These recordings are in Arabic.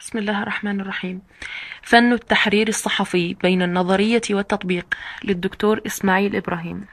بسم الله الرحمن الرحيم. فن التحرير الصحفي بين النظرية والتطبيق، للدكتور إسماعيل إبراهيم.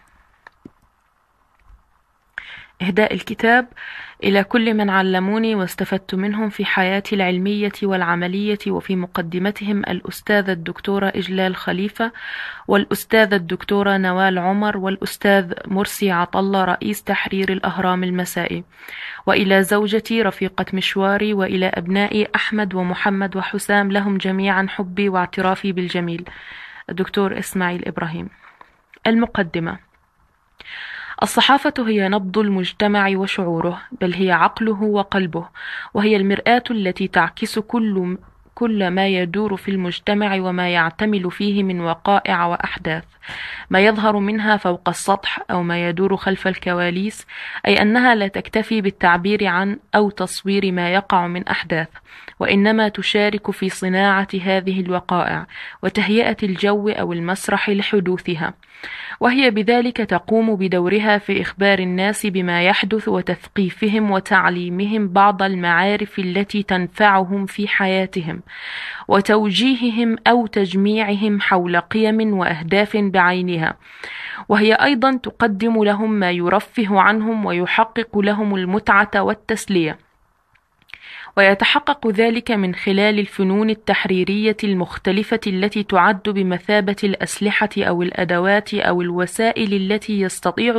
إهداء الكتاب إلى كل من علموني واستفدت منهم في حياتي العلمية والعملية، وفي مقدمتهم الأستاذة الدكتورة إجلال خليفة، والأستاذة الدكتورة نوال عمر، والأستاذ مرسي عطلة رئيس تحرير الأهرام المسائي، وإلى زوجتي رفيقة مشواري، وإلى أبنائي أحمد ومحمد وحسام، لهم جميعا حبي واعترافي بالجميل. الدكتور إسماعيل إبراهيم. المقدمة: الصحافة هي نبض المجتمع وشعوره، بل هي عقله وقلبه، وهي المرآة التي تعكس كل ما يدور في المجتمع وما يعتمل فيه من وقائع وأحداث، ما يظهر منها فوق السطح أو ما يدور خلف الكواليس، أي أنها لا تكتفي بالتعبير عن أو تصوير ما يقع من أحداث، وإنما تشارك في صناعة هذه الوقائع وتهيئة الجو أو المسرح لحدوثها، وهي بذلك تقوم بدورها في إخبار الناس بما يحدث وتثقيفهم وتعليمهم بعض المعارف التي تنفعهم في حياتهم، وتوجيههم أو تجميعهم حول قيم وأهداف بعينها، وهي أيضا تقدم لهم ما يرفه عنهم ويحقق لهم المتعة والتسلية، ويتحقق ذلك من خلال الفنون التحريرية المختلفة التي تعد بمثابة الأسلحة أو الأدوات أو الوسائل التي يستطيع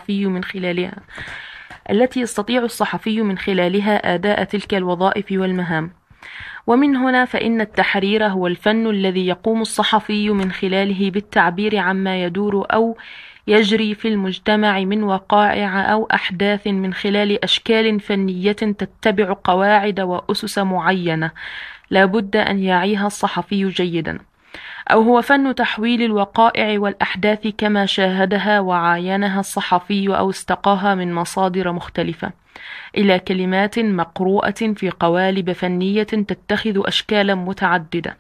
الصحفي من خلالها أداء تلك الوظائف والمهام. ومن هنا فإن التحرير هو الفن الذي يقوم الصحفي من خلاله بالتعبير عما يدور أو يجري في المجتمع من وقائع أو أحداث من خلال أشكال فنية تتبع قواعد وأسس معينة لا بد أن يعيها الصحفي جيدا، أو هو فن تحويل الوقائع والأحداث كما شاهدها وعاينها الصحفي أو استقاها من مصادر مختلفة إلى كلمات مقروءة في قوالب فنية تتخذ أشكالا متعددة،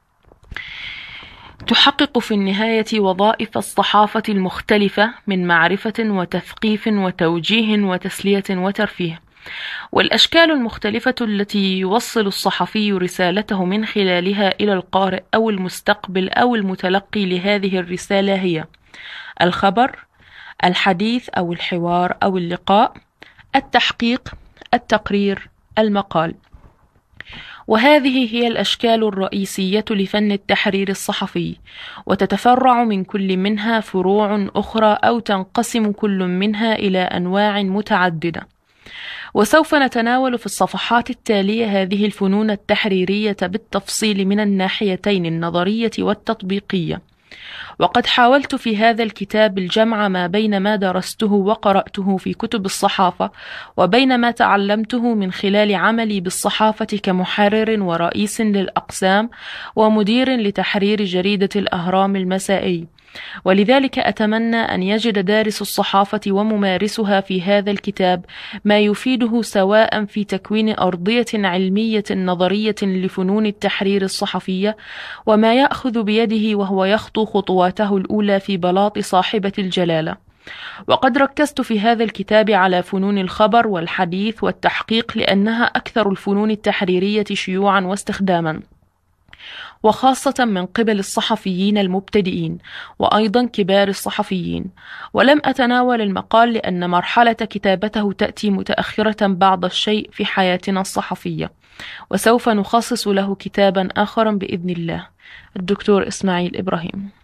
تحقق في النهاية وظائف الصحافة المختلفة من معرفة وتثقيف وتوجيه وتسلية وترفيه. والأشكال المختلفة التي يوصل الصحفي رسالته من خلالها إلى القارئ أو المستقبل أو المتلقي لهذه الرسالة هي: الخبر، الحديث أو الحوار أو اللقاء، التحقيق، التقرير، المقال. وهذه هي الأشكال الرئيسية لفن التحرير الصحفي، وتتفرع من كل منها فروع أخرى أو تنقسم كل منها إلى أنواع متعددة. وسوف نتناول في الصفحات التالية هذه الفنون التحريرية بالتفصيل من الناحيتين النظرية والتطبيقية. وقد حاولت في هذا الكتاب الجمع ما بين ما درسته وقرأته في كتب الصحافة وبين ما تعلمته من خلال عملي بالصحافة كمحرر ورئيس للأقسام ومدير لتحرير جريدة الأهرام المسائي. ولذلك أتمنى أن يجد دارس الصحافة وممارسها في هذا الكتاب ما يفيده سواء في تكوين أرضية علمية نظرية لفنون التحرير الصحفية، وما يأخذ بيده وهو يخطو خطواته الأولى في بلاط صاحبة الجلالة. وقد ركزت في هذا الكتاب على فنون الخبر والحديث والتحقيق لأنها أكثر الفنون التحريرية شيوعا واستخداما، وخاصة من قبل الصحفيين المبتدئين وأيضا كبار الصحفيين. ولم أتناول المقال لأن مرحلة كتابته تأتي متأخرة بعض الشيء في حياتنا الصحفية، وسوف نخصص له كتابا آخر بإذن الله. الدكتور إسماعيل إبراهيم.